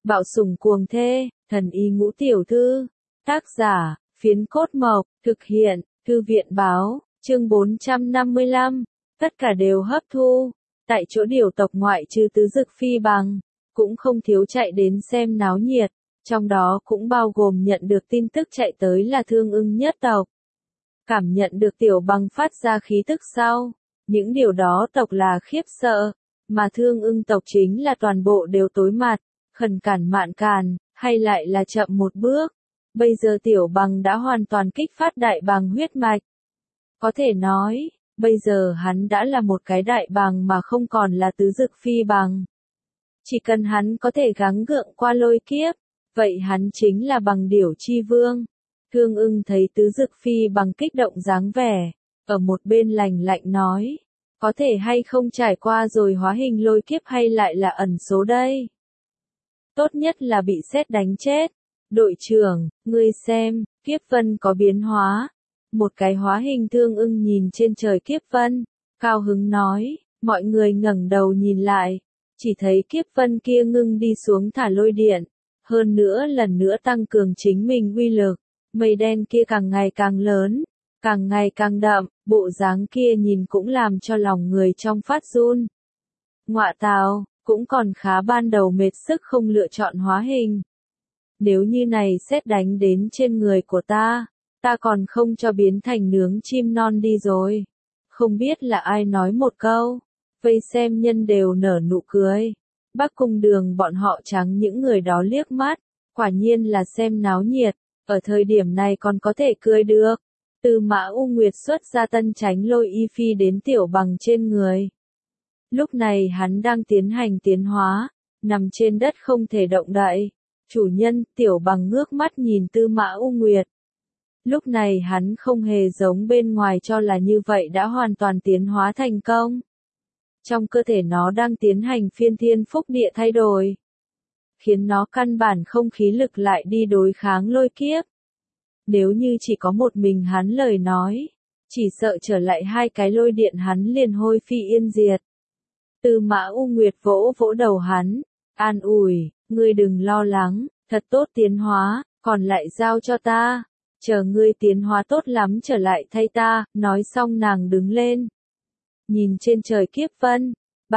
Bạo sủng cuồng thê, thần y ngũ tiểu thư. Tác giả, Phiến Cốt Mộc, thực hiện, Thư viện báo, chương 455. Tất cả đều hấp thu. Tại chỗ điều tộc ngoại trừ Tứ Dực Phi Bằng, cũng không thiếu chạy đến xem náo nhiệt, trong đó cũng bao gồm nhận được tin tức chạy tới là Thương Ưng nhất tộc. Cảm nhận được Tiểu Bằng phát ra khí tức sau, những điều đó tộc là khiếp sợ, mà Thương Ưng tộc chính là toàn bộ đều tối mặt, khẩn cản mạn càn, hay lại là chậm một bước. Bây giờ Tiểu Bằng đã hoàn toàn kích phát đại bàng huyết mạch. Có thể nói, bây giờ hắn đã là một cái đại bàng mà không còn là Tứ Dực Phi Bằng. Chỉ cần hắn có thể gắng gượng qua lôi kiếp, vậy hắn chính là Bằng Điểu Chi Vương. Thương Ưng thấy Tứ Dực Phi Bằng kích động dáng vẻ, ở một bên lạnh lạnh nói, có thể hay không trải qua rồi hóa hình lôi kiếp hay lại là ẩn số đây? Tốt nhất là bị sét đánh chết. Đội trưởng, ngươi xem, kiếp vân có biến hóa. Một cái hóa hình Thương Ưng nhìn trên trời kiếp vân, cao hứng nói, mọi người ngẩng đầu nhìn lại, chỉ thấy kiếp vân kia ngưng đi xuống thả lôi điện, hơn nữa lần nữa tăng cường chính mình uy lực, mây đen kia càng ngày càng lớn, càng ngày càng đậm, bộ dáng kia nhìn cũng làm cho lòng người trong phát run. Ngọa tào, cũng còn khá ban đầu mệt sức không lựa chọn hóa hình. Nếu như này sét đánh đến trên người của ta còn không cho biến thành nướng chim non đi rồi. Không biết là ai nói một câu, vây xem nhân đều nở nụ cười. Bắc Cung Đường bọn họ trắng những người đó liếc mắt, quả nhiên là xem náo nhiệt, ở thời điểm này còn có thể cười được. Tư Mã U Nguyệt xuất ra tân tránh lôi y phi đến Tiểu Bằng trên người. Lúc này hắn đang tiến hành tiến hóa, nằm trên đất không thể động đậy. Chủ nhân, Tiểu Bằng ngước mắt nhìn Tư Mã U Nguyệt. Lúc này hắn không hề giống bên ngoài cho là như vậy đã hoàn toàn tiến hóa thành công. Trong cơ thể nó đang tiến hành phiên thiên phúc địa thay đổi, khiến nó căn bản không khí lực lại đi đối kháng lôi kiếp. Nếu như chỉ có một mình hắn lời nói, chỉ sợ trở lại hai cái lôi điện hắn liền hôi phi yên diệt. Tư Mã U Nguyệt vỗ vỗ đầu hắn, an ủi, ngươi đừng lo lắng, thật tốt tiến hóa, còn lại giao cho ta. Chờ ngươi tiến hóa tốt lắm trở lại thay ta, nói xong nàng đứng lên. Nhìn trên trời kiếp vân,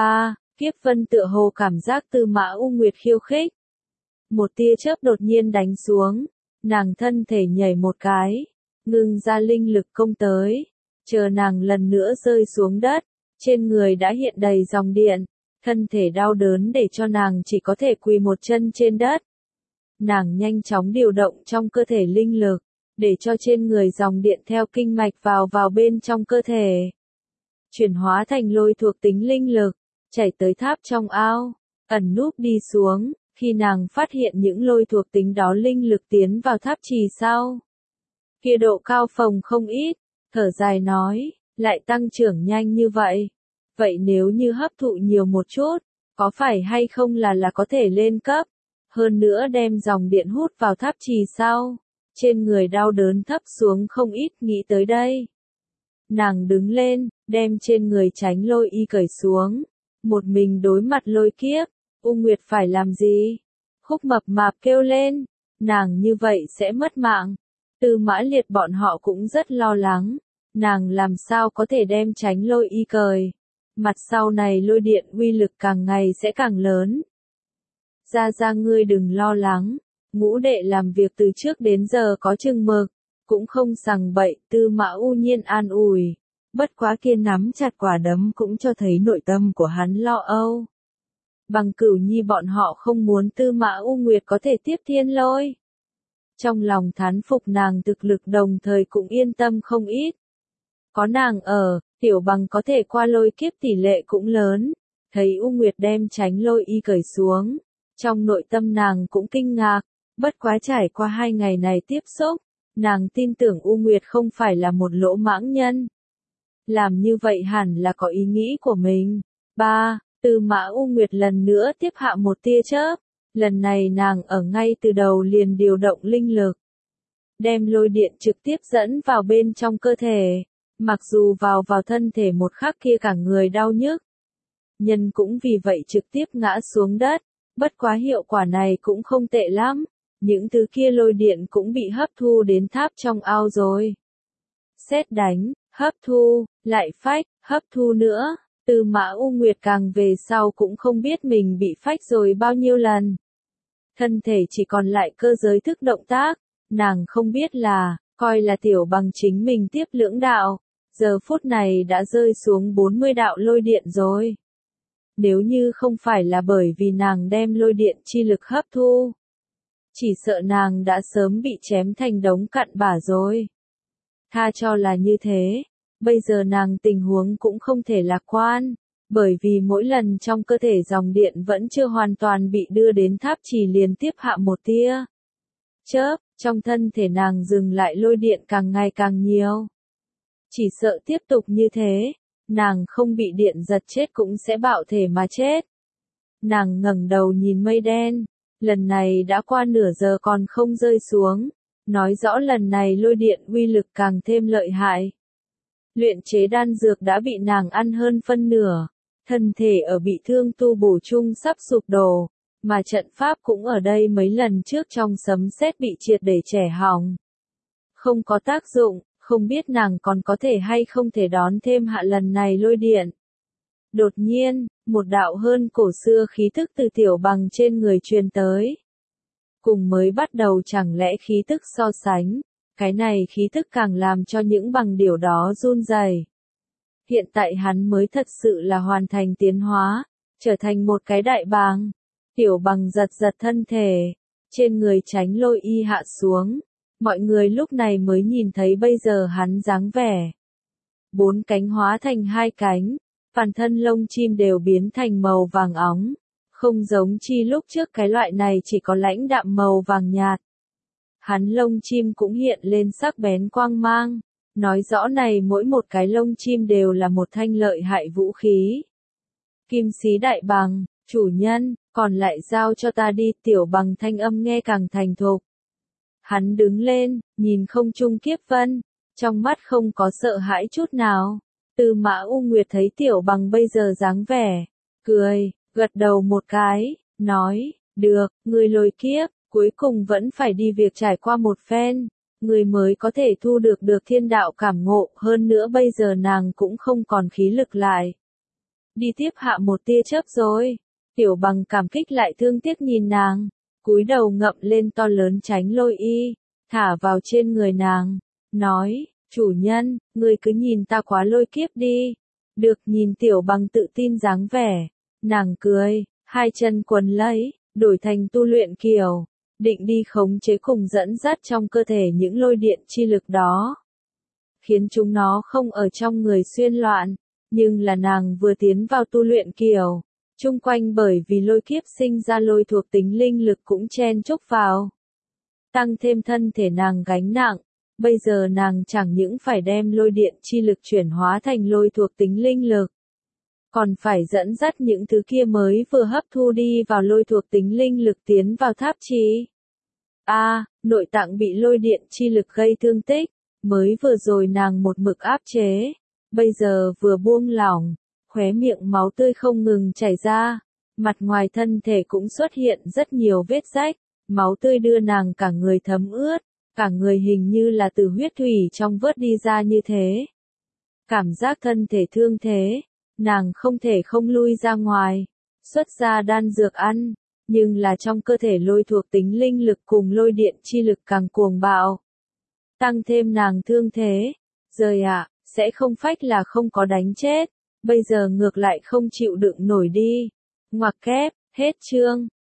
kiếp vân tựa hồ cảm giác Tư Mã U Nguyệt khiêu khích. Một tia chớp đột nhiên đánh xuống, nàng thân thể nhảy một cái, ngưng ra linh lực công tới, chờ nàng lần nữa rơi xuống đất, trên người đã hiện đầy dòng điện, thân thể đau đớn để cho nàng chỉ có thể quỳ một chân trên đất. Nàng nhanh chóng điều động trong cơ thể linh lực, để cho trên người dòng điện theo kinh mạch vào bên trong cơ thể. Chuyển hóa thành lôi thuộc tính linh lực, chảy tới tháp trong ao, ẩn núp đi xuống, khi nàng phát hiện những lôi thuộc tính đó linh lực tiến vào tháp trì sau. Kia độ cao phồng không ít, thở dài nói, lại tăng trưởng nhanh như vậy. Vậy nếu như hấp thụ nhiều một chút, có phải hay không là có thể lên cấp, hơn nữa đem dòng điện hút vào tháp trì sau. Trên người đau đớn thấp xuống không ít nghĩ tới đây. Nàng đứng lên, đem trên người tránh lôi y cởi xuống. Một mình đối mặt lôi kiếp, U Nguyệt phải làm gì? Khúc Mập Mạp kêu lên, nàng như vậy sẽ mất mạng. Tư Mã Liệt bọn họ cũng rất lo lắng. Nàng làm sao có thể đem tránh lôi y cởi? Mặt sau này lôi điện uy lực càng ngày sẽ càng lớn. Ra ngươi đừng lo lắng. Ngũ đệ làm việc từ trước đến giờ có chừng mực, cũng không sằng bậy, Tư Mã U Nhiên an ủi. Bất quá kia nắm chặt quả đấm cũng cho thấy nội tâm của hắn lo âu. Bằng Cửu Nhi bọn họ không muốn Tư Mã U Nguyệt có thể tiếp thiên lôi. Trong lòng thán phục nàng thực lực đồng thời cũng yên tâm không ít. Có nàng ở, Tiểu Bằng có thể qua lôi kiếp tỷ lệ cũng lớn. Thấy U Nguyệt đem tránh lôi y cởi xuống, trong nội tâm nàng cũng kinh ngạc. Bất quá trải qua 2 ngày này tiếp xúc, nàng tin tưởng U Nguyệt không phải là một lỗ mãng nhân. Làm như vậy hẳn là có ý nghĩ của mình. Tư Mã U Nguyệt lần nữa tiếp hạ một tia chớp. Lần này nàng ở ngay từ đầu liền điều động linh lực, đem lôi điện trực tiếp dẫn vào bên trong cơ thể. Mặc dù vào thân thể một khắc kia cả người đau nhức, nhân cũng vì vậy trực tiếp ngã xuống đất. Bất quá hiệu quả này cũng không tệ lắm, những thứ kia lôi điện cũng bị hấp thu đến tháp trong ao rồi. Sét đánh, hấp thu, lại phách, hấp thu nữa, Tư Mã U Nguyệt càng về sau cũng không biết mình bị phách rồi bao nhiêu lần. Thân thể chỉ còn lại cơ giới thức động tác, nàng không biết là, coi là Tiểu Bằng chính mình tiếp lưỡng đạo, giờ phút này đã rơi xuống 40 đạo lôi điện rồi. Nếu như không phải là bởi vì nàng đem lôi điện chi lực hấp thu, chỉ sợ nàng đã sớm bị chém thành đống cặn bã rồi. Tha cho là như thế, bây giờ nàng tình huống cũng không thể lạc quan, bởi vì mỗi lần trong cơ thể dòng điện vẫn chưa hoàn toàn bị đưa đến tháp chỉ liên tiếp hạ một tia chớp, trong thân thể nàng dừng lại lôi điện càng ngày càng nhiều. Chỉ sợ tiếp tục như thế, nàng không bị điện giật chết cũng sẽ bạo thể mà chết. Nàng ngẩng đầu nhìn mây đen, lần này đã qua nửa giờ còn không rơi xuống, nói rõ lần này lôi điện uy lực càng thêm lợi hại. Luyện chế đan dược đã bị nàng ăn hơn phân nửa, thân thể ở bị thương tu bổ chung sắp sụp đổ, mà trận pháp cũng ở đây mấy lần trước trong sấm sét bị triệt để trẻ hỏng. Không có tác dụng, không biết nàng còn có thể hay không thể đón thêm hạ lần này lôi điện. Đột nhiên, một đạo hơn cổ xưa khí thức từ Tiểu Bằng trên người truyền tới. Cùng mới bắt đầu chẳng lẽ khí tức so sánh, cái này khí tức càng làm cho những bằng điểu đó run rẩy. Hiện tại hắn mới thật sự là hoàn thành tiến hóa, trở thành một cái đại bàng. Tiểu Bằng giật giật thân thể, trên người tránh lôi y hạ xuống. Mọi người lúc này mới nhìn thấy bây giờ hắn dáng vẻ. 4 cánh hóa thành 2 cánh, toàn thân lông chim đều biến thành màu vàng óng, không giống chi lúc trước cái loại này chỉ có lãnh đạm màu vàng nhạt. Hắn lông chim cũng hiện lên sắc bén quang mang, nói rõ này mỗi một cái lông chim đều là một thanh lợi hại vũ khí. Kim sĩ đại bàng, chủ nhân, còn lại giao cho ta đi. Tiểu Bằng thanh âm nghe càng thành thục. Hắn đứng lên, nhìn không trung kiếp vân, trong mắt không có sợ hãi chút nào. Tư Mã U Nguyệt thấy Tiểu Bằng bây giờ dáng vẻ, cười, gật đầu một cái, nói, được, người lôi kiếp, cuối cùng vẫn phải đi việc trải qua một phen, người mới có thể thu được thiên đạo cảm ngộ, hơn nữa bây giờ nàng cũng không còn khí lực lại. Đi tiếp hạ một tia chớp rồi. Tiểu Bằng cảm kích lại thương tiếc nhìn nàng, cúi đầu ngậm lên to lớn tránh lôi y, thả vào trên người nàng, nói, chủ nhân, ngươi cứ nhìn ta quá lôi kiếp đi. Được, nhìn Tiểu Bằng tự tin dáng vẻ, nàng cười, hai chân quấn lấy, đổi thành tu luyện kiểu, định đi khống chế cùng dẫn dắt trong cơ thể những lôi điện chi lực đó, khiến chúng nó không ở trong người xuyên loạn. Nhưng là nàng vừa tiến vào tu luyện kiểu, chung quanh bởi vì lôi kiếp sinh ra lôi thuộc tính linh lực cũng chen chúc vào, tăng thêm thân thể nàng gánh nặng. Bây giờ nàng chẳng những phải đem lôi điện chi lực chuyển hóa thành lôi thuộc tính linh lực, còn phải dẫn dắt những thứ kia mới vừa hấp thu đi vào lôi thuộc tính linh lực tiến vào tháp chi. Nội tạng bị lôi điện chi lực gây thương tích, mới vừa rồi nàng một mực áp chế, bây giờ vừa buông lỏng, khóe miệng máu tươi không ngừng chảy ra, mặt ngoài thân thể cũng xuất hiện rất nhiều vết rách, máu tươi đưa nàng cả người thấm ướt, cả người hình như là từ huyết thủy trong vớt đi ra như thế. Cảm giác thân thể thương thế, nàng không thể không lui ra ngoài, xuất ra đan dược ăn, nhưng là trong cơ thể lôi thuộc tính linh lực cùng lôi điện chi lực càng cuồng bạo. Tăng thêm nàng thương thế, rời sẽ không phách là không có đánh chết, bây giờ ngược lại không chịu đựng nổi đi. Ngoặc kép, hết chương.